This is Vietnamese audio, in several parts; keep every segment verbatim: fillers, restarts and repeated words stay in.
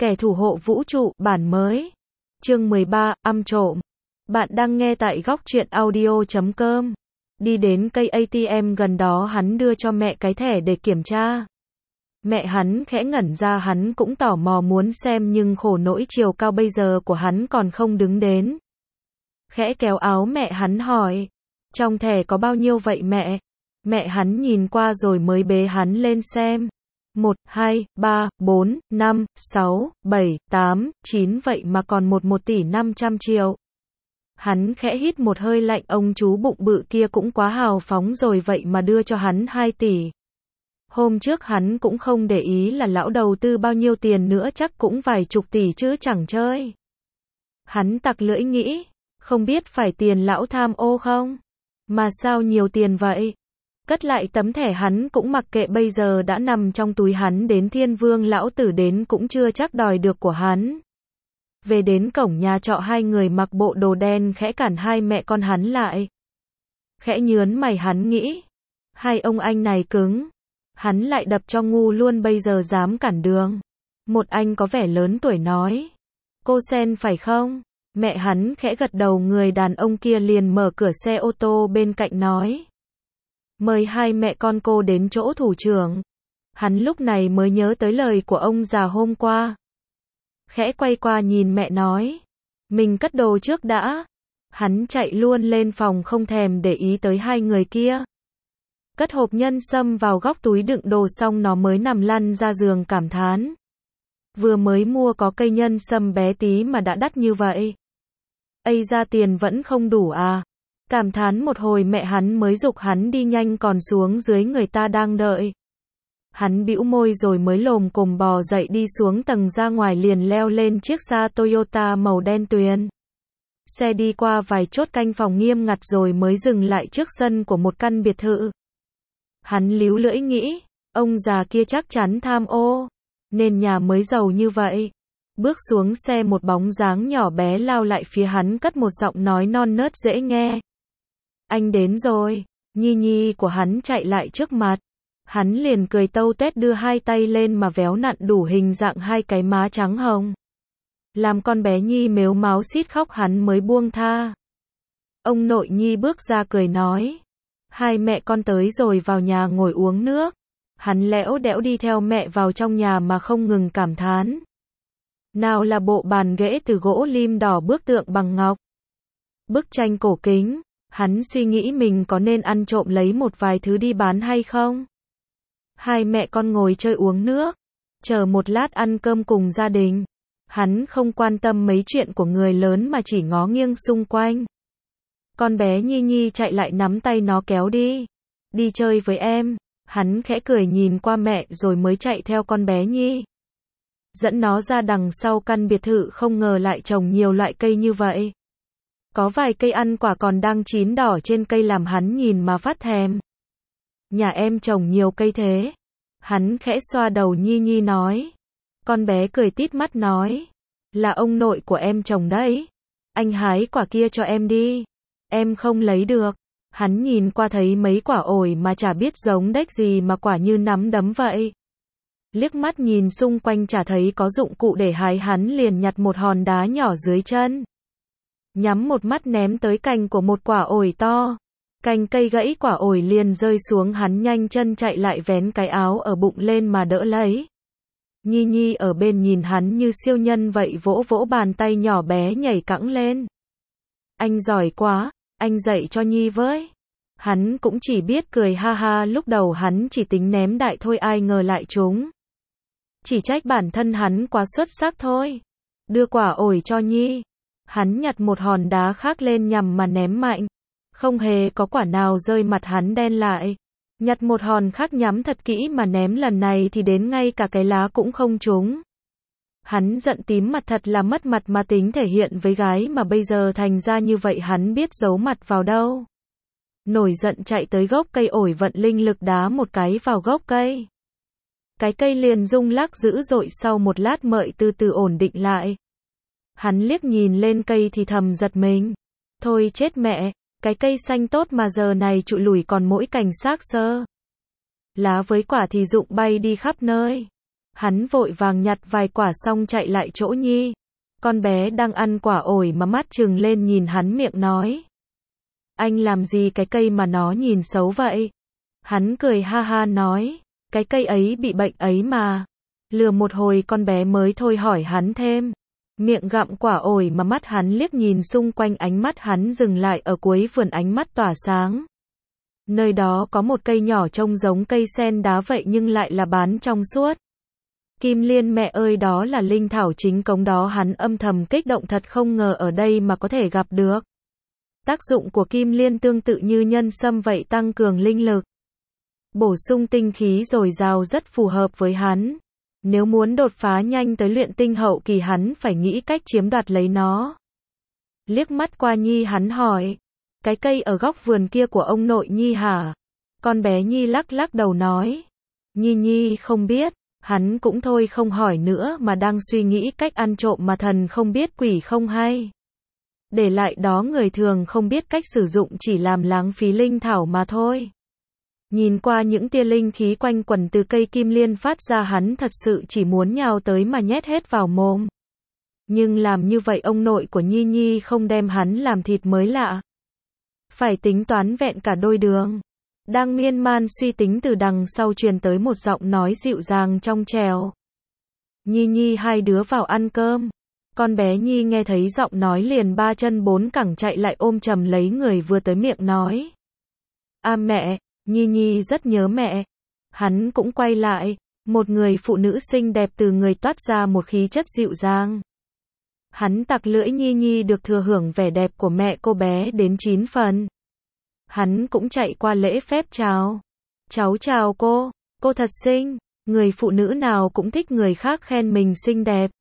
Kẻ thủ hộ vũ trụ, bản mới. Chương mười ba, âm trộm. Bạn đang nghe tại góc truyện audio chấm com. Đi đến cây a tê em gần đó, hắn đưa cho mẹ cái thẻ để kiểm tra. Mẹ hắn khẽ ngẩn ra, hắn cũng tò mò muốn xem, nhưng khổ nỗi chiều cao bây giờ của hắn còn không đứng đến. Khẽ kéo áo mẹ hắn hỏi, trong thẻ có bao nhiêu vậy mẹ? Mẹ hắn nhìn qua rồi mới bế hắn lên xem. một, hai, ba, bốn, năm, sáu, bảy, tám, chín, vậy mà còn một một tỷ năm trăm triệu. Hắn khẽ hít một hơi lạnh, ông chú bụng bự kia cũng quá hào phóng rồi, vậy mà đưa cho hắn hai tỷ. Hôm trước hắn cũng không để ý là lão đầu tư bao nhiêu tiền nữa, chắc cũng vài chục tỷ chứ chẳng chơi. Hắn tặc lưỡi nghĩ, không biết phải tiền lão tham ô không? Mà sao nhiều tiền vậy? Cất lại tấm thẻ hắn cũng mặc kệ, bây giờ đã nằm trong túi hắn, đến thiên vương lão tử đến cũng chưa chắc đòi được của hắn. Về đến cổng nhà trọ, hai người mặc bộ đồ đen khẽ cản hai mẹ con hắn lại. Khẽ nhớn mày, hắn nghĩ, hai ông anh này cứng. Hắn lại đập cho ngu luôn, bây giờ dám cản đường. Một anh có vẻ lớn tuổi nói, cô Sen phải không? Mẹ hắn khẽ gật đầu, người đàn ông kia liền mở cửa xe ô tô bên cạnh nói, mời hai mẹ con cô đến chỗ thủ trưởng. Hắn lúc này mới nhớ tới lời của ông già hôm qua. Khẽ quay qua nhìn mẹ nói, mình cất đồ trước đã. Hắn chạy luôn lên phòng, không thèm để ý tới hai người kia. Cất hộp nhân sâm vào góc túi đựng đồ xong, nó mới nằm lăn ra giường cảm thán. Vừa mới mua có cây nhân sâm bé tí mà đã đắt như vậy. Ây ra tiền vẫn không đủ à? Cảm thán một hồi, mẹ hắn mới giục hắn đi nhanh, còn xuống dưới người ta đang đợi. Hắn bĩu môi rồi mới lồm cồm bò dậy đi xuống tầng, ra ngoài liền leo lên chiếc xa Toyota màu đen tuyền. Xe đi qua vài chốt canh phòng nghiêm ngặt rồi mới dừng lại trước sân của một căn biệt thự. Hắn líu lưỡi nghĩ, ông già kia chắc chắn tham ô, nên nhà mới giàu như vậy. Bước xuống xe, một bóng dáng nhỏ bé lao lại phía hắn, cất một giọng nói non nớt dễ nghe. Anh đến rồi. Nhi nhi của hắn chạy lại trước mặt. Hắn liền cười tâu tuét, đưa hai tay lên mà véo nặn đủ hình dạng hai cái má trắng hồng. Làm con bé Nhi mếu máo xít khóc, hắn mới buông tha. Ông nội Nhi bước ra cười nói, hai mẹ con tới rồi, vào nhà ngồi uống nước. Hắn lẽo đẽo đi theo mẹ vào trong nhà mà không ngừng cảm thán. Nào là bộ bàn ghế từ gỗ lim đỏ, bức tượng bằng ngọc, bức tranh cổ kính. Hắn suy nghĩ mình có nên ăn trộm lấy một vài thứ đi bán hay không. Hai mẹ con ngồi chơi uống nước, chờ một lát ăn cơm cùng gia đình. Hắn không quan tâm mấy chuyện của người lớn mà chỉ ngó nghiêng xung quanh. Con bé Nhi Nhi chạy lại nắm tay nó kéo đi. Đi chơi với em. Hắn khẽ cười nhìn qua mẹ rồi mới chạy theo con bé Nhi. Dẫn nó ra đằng sau căn biệt thự, không ngờ lại trồng nhiều loại cây như vậy. Có vài cây ăn quả còn đang chín đỏ trên cây, làm hắn nhìn mà phát thèm. Nhà em trồng nhiều cây thế? Hắn khẽ xoa đầu Nhi Nhi nói. Con bé cười tít mắt nói, là ông nội của em trồng đấy. Anh hái quả kia cho em đi. Em không lấy được. Hắn nhìn qua thấy mấy quả ổi mà chả biết giống đếch gì mà quả như nắm đấm vậy. Liếc mắt nhìn xung quanh chả thấy có dụng cụ để hái, hắn liền nhặt một hòn đá nhỏ dưới chân. Nhắm một mắt ném tới cành của một quả ổi to. Cành cây gãy, quả ổi liền rơi xuống, hắn nhanh chân chạy lại vén cái áo ở bụng lên mà đỡ lấy. Nhi Nhi ở bên nhìn hắn như siêu nhân vậy, vỗ vỗ bàn tay nhỏ bé nhảy cẫng lên. Anh giỏi quá, anh dạy cho Nhi với. Hắn cũng chỉ biết cười ha ha, lúc đầu hắn chỉ tính ném đại thôi, ai ngờ lại trúng. Chỉ trách bản thân hắn quá xuất sắc thôi. Đưa quả ổi cho Nhi. Hắn nhặt một hòn đá khác lên nhằm mà ném mạnh. Không hề có quả nào rơi, mặt hắn đen lại. Nhặt một hòn khác nhắm thật kỹ mà ném, lần này thì đến ngay cả cái lá cũng không trúng. Hắn giận tím mặt, thật là mất mặt, mà tính thể hiện với gái mà bây giờ thành ra như vậy, hắn biết giấu mặt vào đâu. Nổi giận chạy tới gốc cây ổi, vận linh lực đá một cái vào gốc cây. Cái cây liền rung lắc dữ dội, sau một lát mợi từ từ ổn định lại. Hắn liếc nhìn lên cây thì thầm giật mình. Thôi chết mẹ, cái cây xanh tốt mà giờ này trụi lủi còn mỗi cành xác sơ. Lá với quả thì rụng bay đi khắp nơi. Hắn vội vàng nhặt vài quả xong chạy lại chỗ Nhi. Con bé đang ăn quả ổi mà mắt trừng lên nhìn hắn miệng nói. Anh làm gì cái cây mà nó nhìn xấu vậy? Hắn cười ha ha nói. Cái cây ấy bị bệnh ấy mà. Lừa một hồi con bé mới thôi hỏi hắn thêm. Miệng gặm quả ổi mà mắt hắn liếc nhìn xung quanh, ánh mắt hắn dừng lại ở cuối vườn, ánh mắt tỏa sáng. Nơi đó có một cây nhỏ trông giống cây sen đá vậy nhưng lại là bán trong suốt. Kim Liên mẹ ơi, đó là linh thảo chính cống đó, hắn âm thầm kích động, thật không ngờ ở đây mà có thể gặp được. Tác dụng của Kim Liên tương tự như nhân sâm vậy, tăng cường linh lực, bổ sung tinh khí dồi dào, rất phù hợp với hắn. Nếu muốn đột phá nhanh tới luyện tinh hậu kỳ, hắn phải nghĩ cách chiếm đoạt lấy nó. Liếc mắt qua Nhi, hắn hỏi, cái cây ở góc vườn kia của ông nội Nhi hả? Con bé Nhi lắc lắc đầu nói, Nhi Nhi không biết. Hắn cũng thôi không hỏi nữa mà đang suy nghĩ cách ăn trộm mà thần không biết quỷ không hay. Để lại đó người thường không biết cách sử dụng, chỉ làm lãng phí linh thảo mà thôi. Nhìn qua những tia linh khí quanh quẩn từ cây Kim Liên phát ra, hắn thật sự chỉ muốn nhào tới mà nhét hết vào mồm. Nhưng làm như vậy ông nội của Nhi Nhi không đem hắn làm thịt mới lạ. Phải tính toán vẹn cả đôi đường. Đang miên man suy tính, từ đằng sau truyền tới một giọng nói dịu dàng trong trẻo. Nhi Nhi, hai đứa vào ăn cơm. Con bé Nhi nghe thấy giọng nói liền ba chân bốn cẳng chạy lại ôm chầm lấy người vừa tới miệng nói. À mẹ, Nhi Nhi rất nhớ mẹ. Hắn cũng quay lại, một người phụ nữ xinh đẹp từ người toát ra một khí chất dịu dàng. Hắn tặc lưỡi, Nhi Nhi được thừa hưởng vẻ đẹp của mẹ cô bé đến chín phần. Hắn cũng chạy qua lễ phép chào. Cháu chào cô, cô thật xinh. Người phụ nữ nào cũng thích người khác khen mình xinh đẹp.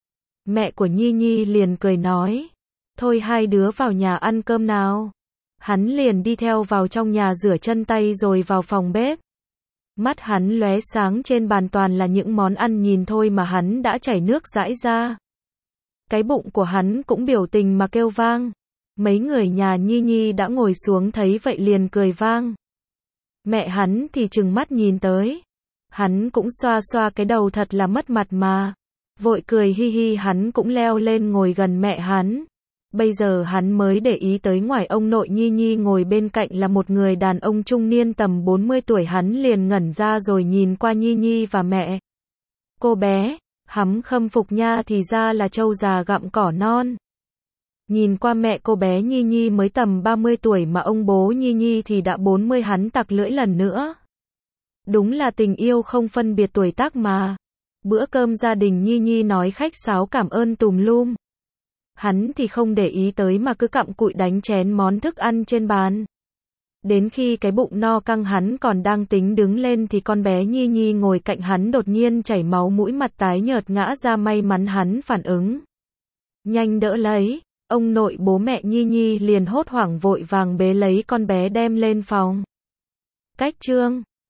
Mẹ của Nhi Nhi liền cười nói, thôi hai đứa vào nhà ăn cơm nào. Hắn liền đi theo vào trong nhà rửa chân tay rồi vào phòng bếp. Mắt hắn lóe sáng, trên bàn toàn là những món ăn, nhìn thôi mà hắn đã chảy nước dãi ra. Cái bụng của hắn cũng biểu tình mà kêu vang. Mấy người nhà Nhi Nhi đã ngồi xuống thấy vậy liền cười vang. Mẹ hắn thì trừng mắt nhìn tới. Hắn cũng xoa xoa cái đầu, thật là mất mặt mà. Vội cười hi hi, hắn cũng leo lên ngồi gần mẹ hắn. Bây giờ hắn mới để ý tới ngoài ông nội Nhi Nhi ngồi bên cạnh là một người đàn ông trung niên tầm bốn mươi tuổi, hắn liền ngẩn ra rồi nhìn qua Nhi Nhi và mẹ. Cô bé, hắn khâm phục nha, thì ra là trâu già gặm cỏ non. Nhìn qua mẹ cô bé Nhi Nhi mới tầm ba mươi tuổi mà ông bố Nhi Nhi thì đã bốn mươi, hắn tặc lưỡi lần nữa. Đúng là tình yêu không phân biệt tuổi tác mà. Bữa cơm gia đình Nhi Nhi nói khách sáo cảm ơn tùm lum. Hắn thì không để ý tới mà cứ cặm cụi đánh chén món thức ăn trên bàn. Đến khi cái bụng no căng, hắn còn đang tính đứng lên thì con bé Nhi Nhi ngồi cạnh hắn đột nhiên chảy máu mũi, mặt tái nhợt ngã ra, may mắn hắn phản ứng nhanh đỡ lấy. Ông nội bố mẹ Nhi Nhi liền hốt hoảng vội vàng bế lấy con bé đem lên phòng. Cách chương